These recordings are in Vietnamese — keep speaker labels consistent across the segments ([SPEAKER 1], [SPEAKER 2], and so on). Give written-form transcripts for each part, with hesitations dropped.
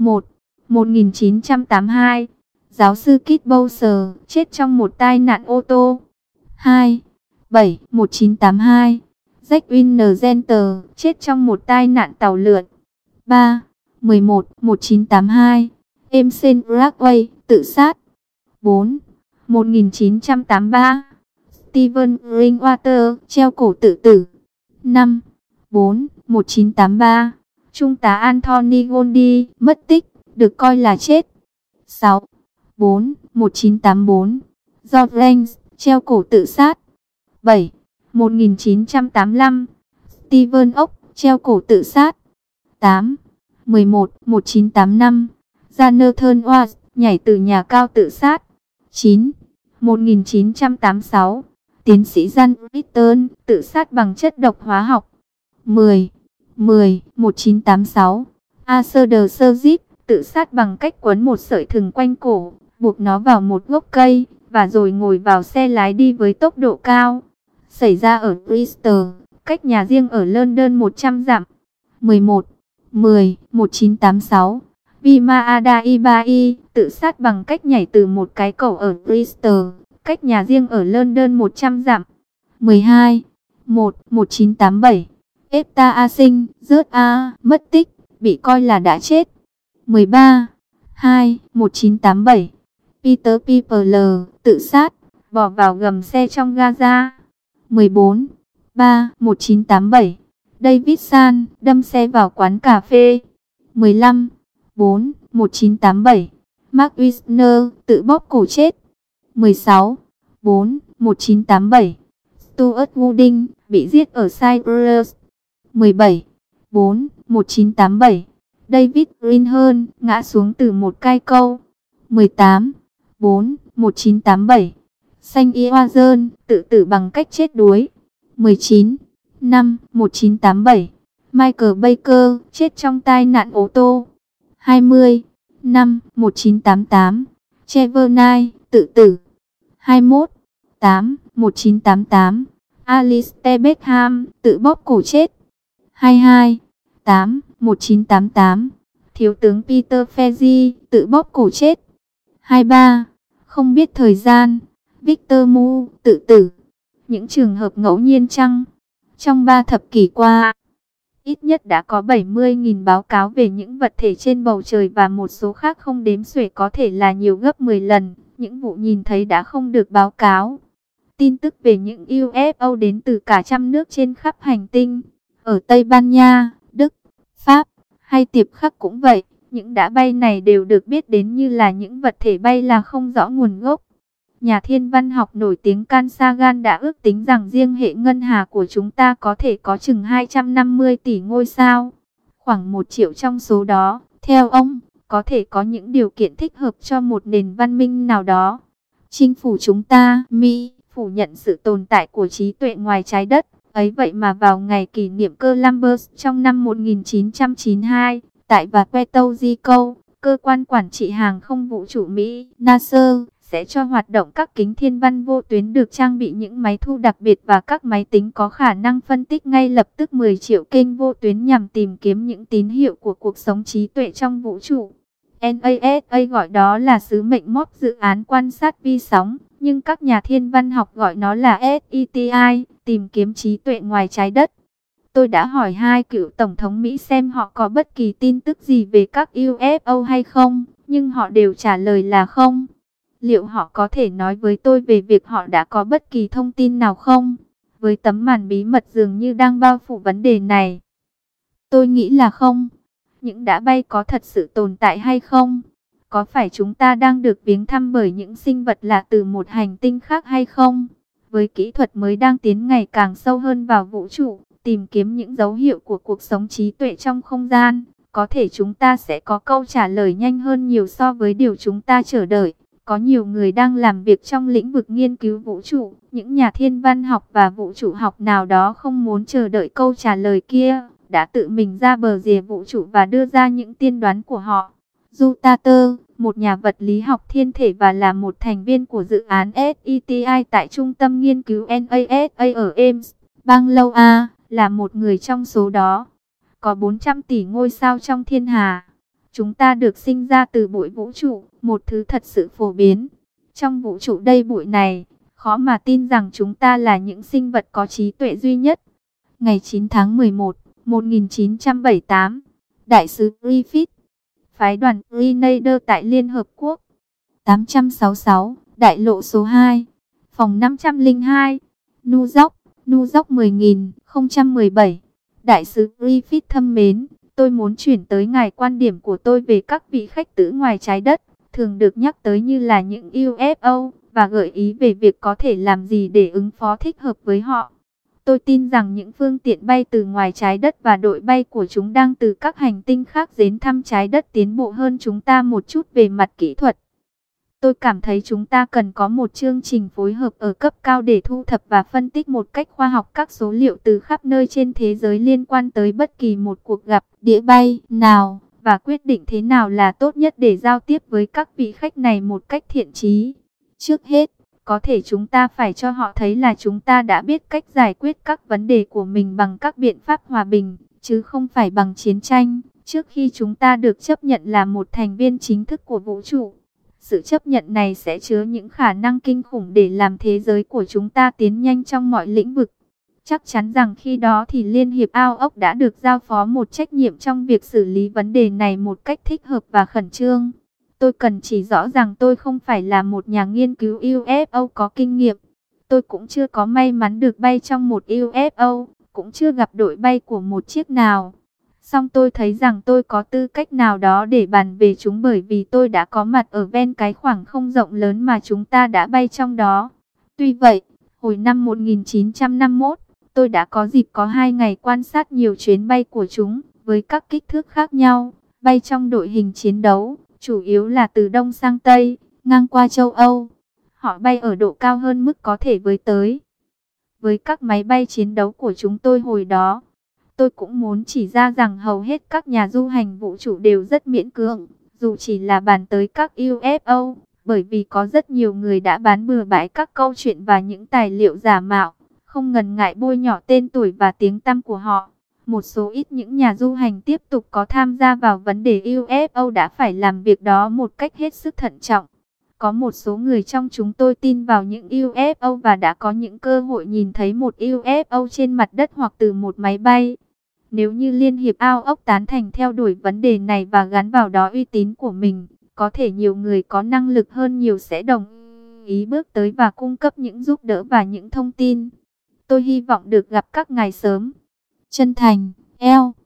[SPEAKER 1] 1. 1982, giáo sư Kit Bowser chết trong một tai nạn ô tô. 2. 7. 1982, Jack Wintercenter chết trong một tai nạn tàu lượn. 3. 11. 1982, Emerson Blackway tự sát. 4. 1983, Steven Ringwater treo cổ tự tử. 5. 4. 1983, Trung tá Anthony Goldie mất tích, được coi là chết. 6. 4. 1984, George Range treo cổ tự sát. 7. 1985, Stephen Oak treo cổ tự sát. 8. 11. 1985, Jonathan Watts nhảy từ nhà cao tự sát. 9. 1986, tiến sĩ John Britton tự sát bằng chất độc hóa học. 10. 1986, Arthur de Sergip tự sát bằng cách quấn một sợi thừng quanh cổ, buộc nó vào một gốc cây, và rồi ngồi vào xe lái đi với tốc độ cao. Xảy ra ở Bristol, cách nhà riêng ở London 100 dặm. 11. 1986, Vima Adaibai tự sát bằng cách nhảy từ một cái cầu ở Bristol, cách nhà riêng ở London 100 dặm. 12. 1987, Etta A Sinh rớt mất tích, bị coi là đã chết. 13. 1987, Peter Piper tự sát, bỏ vào gầm xe trong Gaza. 14. 1987, David San đâm xe vào quán cà phê. 15. 1987, Mark Wisner tự bóp cổ chết. 16. 1987, Stuart Gooding bị giết ở Cyprus. 17. 1987, David Greenhorn ngã xuống từ một cây câu. 18. 1987, Saint Iwazen tự tử bằng cách chết đuối. 19. 1987, Michael Baker chết trong tai nạn ô tô. 20. 1988, Trevor Knight tự tử. 21. 1988, Alistair Beckham tự bóp cổ chết. 22. 1988, Thiếu tướng Peter Fezzi tự bóp cổ chết. 23. Không biết thời gian, Victor Mu tự tử. Những trường hợp ngẫu nhiên chăng? Trong 3 thập kỷ qua, ít nhất đã có 70.000 báo cáo về những vật thể trên bầu trời và một số khác không đếm xuể, có thể là nhiều gấp 10 lần. Những vụ nhìn thấy đã không được báo cáo. Tin tức về những UFO đến từ cả trăm nước trên khắp hành tinh. Ở Tây Ban Nha, Đức, Pháp hay Tiệp Khắc cũng vậy. Những đã bay này đều được biết đến như là những vật thể bay là không rõ nguồn gốc. Nhà thiên văn học nổi tiếng Carl Sagan đã ước tính rằng riêng hệ ngân hà của chúng ta có thể có chừng 250 tỷ ngôi sao. Khoảng 1 triệu trong số đó, theo ông, có thể có những điều kiện thích hợp cho một nền văn minh nào đó. Chính phủ chúng ta, Mỹ, phủ nhận sự tồn tại của trí tuệ ngoài trái đất. Ấy vậy mà vào ngày kỷ niệm Columbus trong năm 1992, tại và Puerto Rico, cơ quan quản trị hàng không vũ trụ Mỹ, NASA, sẽ cho hoạt động các kính thiên văn vô tuyến được trang bị những máy thu đặc biệt và các máy tính có khả năng phân tích ngay lập tức 10 triệu kênh vô tuyến nhằm tìm kiếm những tín hiệu của cuộc sống trí tuệ trong vũ trụ. NASA gọi đó là sứ mệnh MOP, dự án quan sát vi sóng, nhưng các nhà thiên văn học gọi nó là SETI, tìm kiếm trí tuệ ngoài trái đất. Tôi đã hỏi 2 cựu tổng thống Mỹ xem họ có bất kỳ tin tức gì về các UFO hay không, nhưng họ đều trả lời là không. Liệu họ có thể nói với tôi về việc họ đã có bất kỳ thông tin nào không? Với tấm màn bí mật dường như đang bao phủ vấn đề này, tôi nghĩ là không. Những đã bay có thật sự tồn tại hay không? Có phải chúng ta đang được viếng thăm bởi những sinh vật lạ từ một hành tinh khác hay không? Với kỹ thuật mới đang tiến ngày càng sâu hơn vào vũ trụ, tìm kiếm những dấu hiệu của cuộc sống trí tuệ trong không gian, có thể chúng ta sẽ có câu trả lời nhanh hơn nhiều so với điều chúng ta chờ đợi. Có nhiều người đang làm việc trong lĩnh vực nghiên cứu vũ trụ, những nhà thiên văn học và vũ trụ học nào đó không muốn chờ đợi câu trả lời kia, đã tự mình ra bờ rìa vũ trụ và đưa ra những tiên đoán của họ. Yu Tater, một nhà vật lý học thiên thể và là một thành viên của dự án SETI tại Trung tâm Nghiên cứu NASA ở Ames, bang Iowa, là một người trong số đó. Có 400 tỷ ngôi sao trong thiên hà. Chúng ta được sinh ra từ bụi vũ trụ, một thứ thật sự phổ biến. Trong vũ trụ đầy bụi này, khó mà tin rằng chúng ta là những sinh vật có trí tuệ duy nhất. Ngày 9 tháng 11, 1978, Đại sứ Griffith, phái đoàn Grenadier tại Liên Hợp Quốc. 866, đại lộ số 2, phòng 502, New York 10.017. Đại sứ Griffith thân mến, tôi muốn chuyển tới ngài quan điểm của tôi về các vị khách tử ngoài trái đất, thường được nhắc tới như là những UFO, và gợi ý về việc có thể làm gì để ứng phó thích hợp với họ. Tôi tin rằng những phương tiện bay từ ngoài trái đất và đội bay của chúng đang từ các hành tinh khác đến thăm trái đất tiến bộ hơn chúng ta một chút về mặt kỹ thuật. Tôi cảm thấy chúng ta cần có một chương trình phối hợp ở cấp cao để thu thập và phân tích một cách khoa học các số liệu từ khắp nơi trên thế giới liên quan tới bất kỳ một cuộc gặp đĩa bay nào, và quyết định thế nào là tốt nhất để giao tiếp với các vị khách này một cách thiện chí. Trước hết, có thể chúng ta phải cho họ thấy là chúng ta đã biết cách giải quyết các vấn đề của mình bằng các biện pháp hòa bình, chứ không phải bằng chiến tranh, trước khi chúng ta được chấp nhận là một thành viên chính thức của vũ trụ. Sự chấp nhận này sẽ chứa những khả năng kinh khủng để làm thế giới của chúng ta tiến nhanh trong mọi lĩnh vực. Chắc chắn rằng khi đó thì Liên hiệp Ao ốc đã được giao phó một trách nhiệm trong việc xử lý vấn đề này một cách thích hợp và khẩn trương. Tôi cần chỉ rõ rằng tôi không phải là một nhà nghiên cứu UFO có kinh nghiệm. Tôi cũng chưa có may mắn được bay trong một UFO, cũng chưa gặp đội bay của một chiếc nào. Song tôi thấy rằng tôi có tư cách nào đó để bàn về chúng bởi vì tôi đã có mặt ở ven cái khoảng không rộng lớn mà chúng ta đã bay trong đó. Tuy vậy, hồi năm 1951, tôi đã có dịp có 2 ngày quan sát nhiều chuyến bay của chúng, với các kích thước khác nhau, bay trong đội hình chiến đấu, chủ yếu là từ Đông sang Tây, ngang qua châu Âu. Họ bay ở độ cao hơn mức có thể với tới. Với các máy bay chiến đấu của chúng tôi hồi đó, tôi cũng muốn chỉ ra rằng hầu hết các nhà du hành vũ trụ đều rất miễn cưỡng, dù chỉ là bàn tới các UFO, bởi vì có rất nhiều người đã bán bừa bãi các câu chuyện và những tài liệu giả mạo, không ngần ngại bôi nhọ tên tuổi và tiếng tăm của họ. Một số ít những nhà du hành tiếp tục có tham gia vào vấn đề UFO đã phải làm việc đó một cách hết sức thận trọng. Có một số người trong chúng tôi tin vào những UFO và đã có những cơ hội nhìn thấy một UFO trên mặt đất hoặc từ một máy bay. Nếu như Liên hiệp Ao ốc tán thành theo đuổi vấn đề này và gắn vào đó uy tín của mình, có thể nhiều người có năng lực hơn nhiều sẽ đồng ý bước tới và cung cấp những giúp đỡ và những thông tin. Tôi hy vọng được gặp các ngài sớm. Chân thành, L.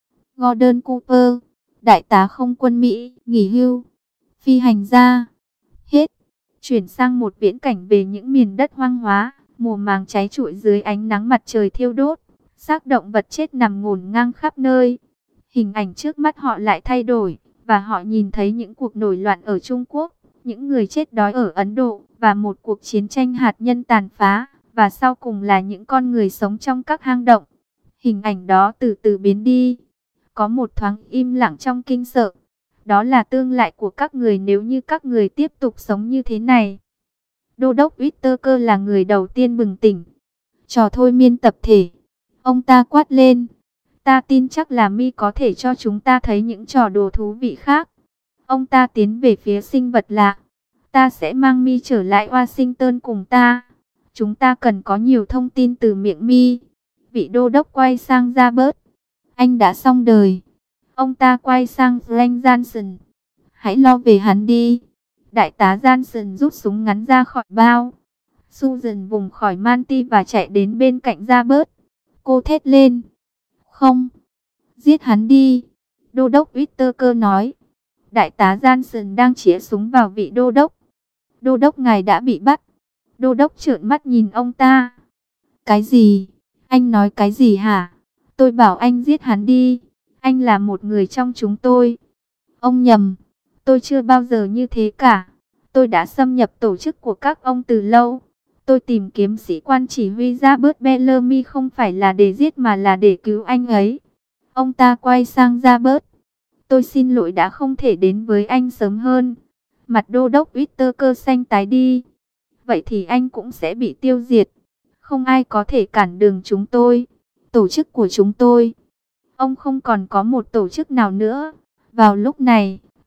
[SPEAKER 1] Gordon Cooper, Đại tá không quân Mỹ, nghỉ hưu, phi hành gia. Hết. Chuyển sang một viễn cảnh về những miền đất hoang hóa, mùa màng cháy trụi dưới ánh nắng mặt trời thiêu đốt. Xác động vật chết nằm ngổn ngang khắp nơi. Hình ảnh trước mắt họ lại thay đổi, và họ nhìn thấy những cuộc nổi loạn ở Trung Quốc, những người chết đói ở Ấn Độ, và một cuộc chiến tranh hạt nhân tàn phá, và sau cùng là những con người sống trong các hang động. Hình ảnh đó từ từ biến đi. Có một thoáng im lặng trong kinh sợ. Đó là tương lai của các người nếu như các người tiếp tục sống như thế này. Đô đốc Whittaker là người đầu tiên bừng tỉnh. Trò thôi miên tập thể. Ông ta quát lên. Ta tin chắc là Mi có thể cho chúng ta thấy những trò đùa thú vị khác. Ông ta tiến về phía sinh vật lạ. Ta sẽ mang Mi trở lại Washington cùng ta. Chúng ta cần có nhiều thông tin từ miệng Mi. Vị đô đốc quay sang Robert. Anh đã xong đời. Ông ta quay sang Frank Johnson. Hãy lo về hắn đi. Đại tá Johnson rút súng ngắn ra khỏi bao. Susan vùng khỏi manti và chạy đến bên cạnh Robert. Cô thét lên. Không. Giết hắn đi. Đô đốc Whittaker nói. Đại tá Johnson đang chĩa súng vào vị đô đốc. Đô đốc ngài đã bị bắt. Đô đốc trợn mắt nhìn ông ta. Cái gì? Anh nói cái gì hả? Tôi bảo anh giết hắn đi. Anh là một người trong chúng tôi. Ông nhầm. Tôi chưa bao giờ như thế cả. Tôi đã xâm nhập tổ chức của các ông từ lâu. Tôi tìm kiếm sĩ quan chỉ huy Robert Bellamy không phải là để giết mà là để cứu anh ấy. Ông ta quay sang Robert. Tôi xin lỗi đã không thể đến với anh sớm hơn. Mặt đô đốc Whittaker xanh tái đi. Vậy thì anh cũng sẽ bị tiêu diệt. Không ai có thể cản đường chúng tôi. Tổ chức của chúng tôi. Ông không còn có một tổ chức nào nữa. Vào lúc này,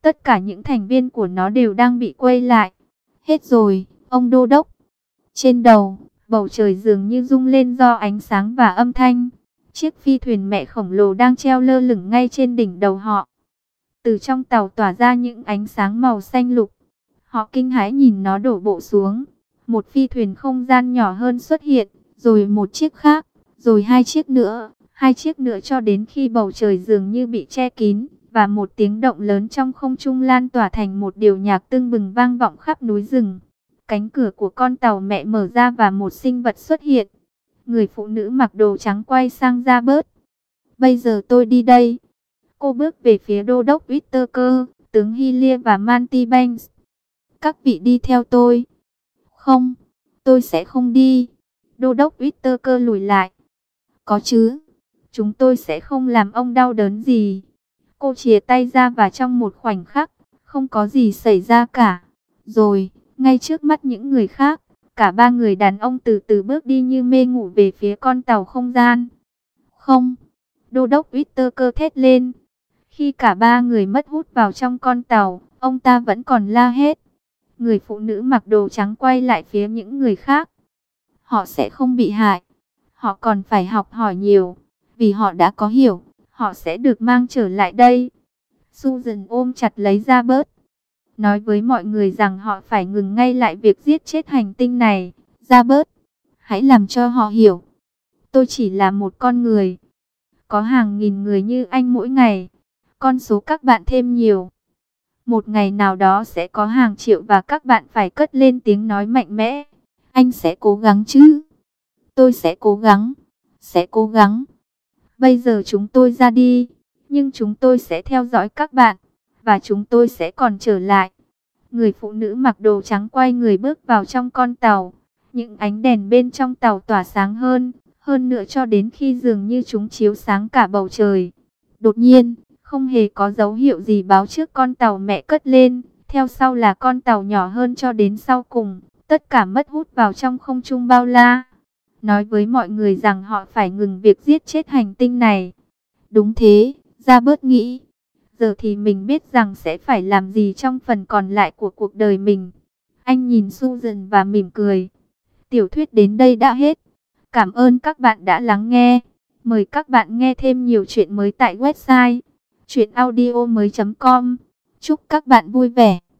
[SPEAKER 1] Tất cả những thành viên của nó đều đang bị quay lại. Hết rồi, ông đô đốc. Trên đầu, bầu trời dường như rung lên do ánh sáng và âm thanh. Chiếc phi thuyền mẹ khổng lồ đang treo lơ lửng ngay trên đỉnh đầu họ. Từ trong tàu tỏa ra những ánh sáng màu xanh lục. Họ kinh hãi nhìn nó đổ bộ xuống. Một phi thuyền không gian nhỏ hơn xuất hiện, rồi một chiếc khác, rồi hai chiếc nữa cho đến khi bầu trời dường như bị che kín, và một tiếng động lớn trong không trung lan tỏa thành một điều nhạc tưng bừng vang vọng khắp núi rừng. Cánh cửa của con tàu mẹ mở ra và một sinh vật xuất hiện. Người phụ nữ mặc đồ trắng quay sang Robert. Bây giờ tôi đi đây. Cô bước về phía đô đốc Whittaker, tướng Hillier và Manty Banks. Các vị đi theo tôi. Không, tôi sẽ không đi. Đô đốc Whittaker lùi lại. Có chứ, chúng tôi sẽ không làm ông đau đớn gì. Cô chìa tay ra và trong một khoảnh khắc, không có gì xảy ra cả. Rồi, ngay trước mắt những người khác, cả ba người đàn ông từ từ bước đi như mê ngủ về phía con tàu không gian. Không, đô đốc Whittaker thét lên. Khi cả ba người mất hút vào trong con tàu, ông ta vẫn còn la hét. Người phụ nữ mặc đồ trắng quay lại phía những người khác. Họ sẽ không bị hại. Họ còn phải học hỏi nhiều. Vì họ đã có hiểu, họ sẽ được mang trở lại đây. Susan ôm chặt lấy Robert. Nói với mọi người rằng họ phải ngừng ngay lại việc giết chết hành tinh này. Robert, hãy làm cho họ hiểu. Tôi chỉ là một con người. Có hàng nghìn người như anh mỗi ngày. Con số các bạn thêm nhiều. Một ngày nào đó sẽ có hàng triệu và các bạn phải cất lên tiếng nói mạnh mẽ. Anh sẽ cố gắng chứ? Tôi sẽ cố gắng. Sẽ cố gắng. Bây giờ chúng tôi ra đi. Nhưng chúng tôi sẽ theo dõi các bạn. Và chúng tôi sẽ còn trở lại. Người phụ nữ mặc đồ trắng quay người bước vào trong con tàu. Những ánh đèn bên trong tàu tỏa sáng hơn nữa cho đến khi dường như chúng chiếu sáng cả bầu trời. Đột nhiên, không hề có dấu hiệu gì báo trước con tàu mẹ cất lên. Theo sau là con tàu nhỏ hơn cho đến sau cùng. Tất cả mất hút vào trong không trung bao la. Nói với mọi người rằng họ phải ngừng việc giết chết hành tinh này. Đúng thế, Robert nghĩ. Giờ thì mình biết rằng sẽ phải làm gì trong phần còn lại của cuộc đời mình. Anh nhìn Susan và mỉm cười. Tiểu thuyết đến đây đã hết. Cảm ơn các bạn đã lắng nghe. Mời các bạn nghe thêm nhiều chuyện mới tại website chuyenaudio.com. Chúc các bạn vui vẻ.